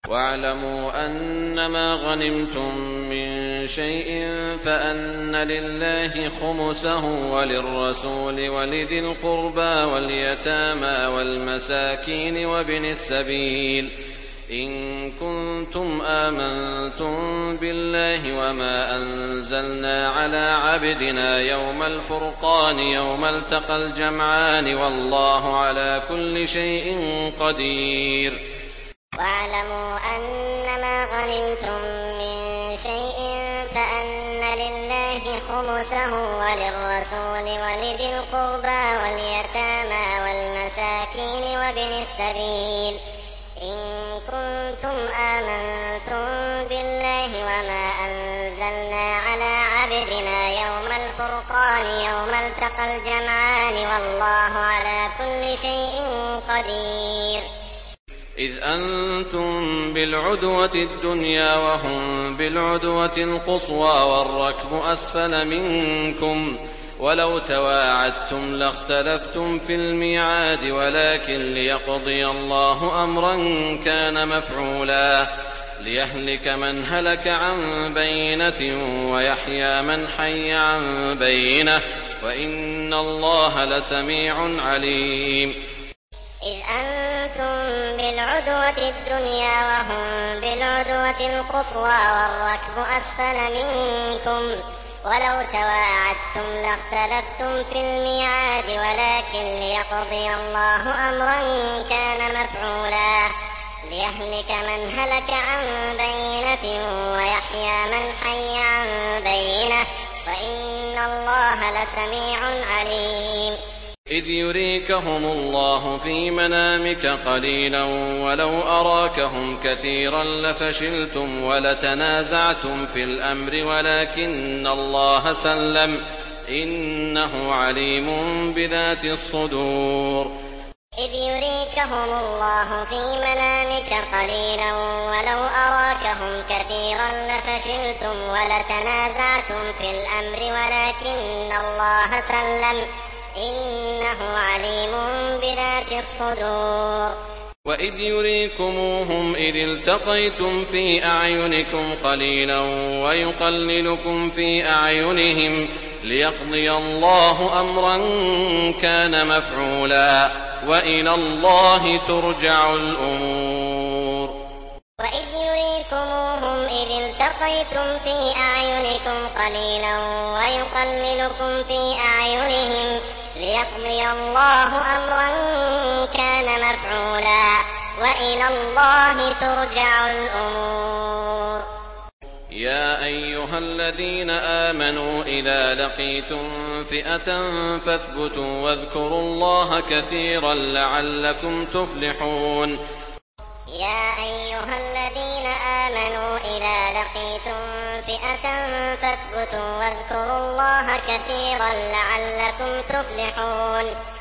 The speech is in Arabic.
واعلموا أنما غنمتم من شيء فأن لله خمسه وللرسول ولذي القربى واليتامى والمساكين وابن السبيل إن كنتم آمنتم بالله وما أنزلنا على عبدنا يوم الفرقان يوم التقى الجمعان والله على كل شيء قدير. واعلموا أنما غنمتم من شيء فأن لله خمسه وللرسول ولذي القربى واليتامى والمساكين وابن السبيل إن كنتم آمنتم بالله وما أنزلنا على عبدنا يوم الفرقان يوم التقى الجمعان والله على كل شيء قدير. إذ أنتم بالعدوة الدنيا وهم بالعدوة القصوى والركب أسفل منكم ولو تواعدتم لاختلفتم في الميعاد ولكن ليقضي الله أمرا كان مفعولا ليهلك من هلك عن بينة ويحيى من حي عن بينة وإن الله لسميع عليم. إذ أنتم بالعدوة الدنيا وهم بالعدوة القصوى والركب أسفل منكم ولو تواعدتم لاختلفتم في الميعاد ولكن ليقضي الله أمرا كان مفعولا ليهلك من هلك عن بينة ويحيى من حي عن بينة وإن الله لسميع عليم. إذ يريكهم الله في منامك قليلا ولو أراكهم كثيرا لفشلتم ولتنازعتم في الأمر ولكن الله سلم إنه عليم بذات الصدور. إذ يريكهم الله في منامك قليلا ولو أراكهم كثيرا لفشلتم ولتنازعتم في الأمر ولكن الله سلم إنه عليم بذات الصدور. وإذ يريكموهم إذ التقيتم في أعينكم قليلا ويقللكم في أعينهم ليقضي الله أمرا كان مفعولا وإلى الله ترجع الأمور. وإذ يريكموهم إذ التقيتم في أعينكم قليلا ويقللكم في أعينهم ليقضي الله أمرا كان مفعولا وإلى الله ترجع الأمور. يا أيها الذين آمنوا إذا لقيتم فئة فاثبتوا واذكروا الله كثيرا لعلكم تفلحون. يا أيها الذين آمنوا إذا لقيتم فئة فاثبتوا واذكروا الله كثيرا لعلكم تفلحون.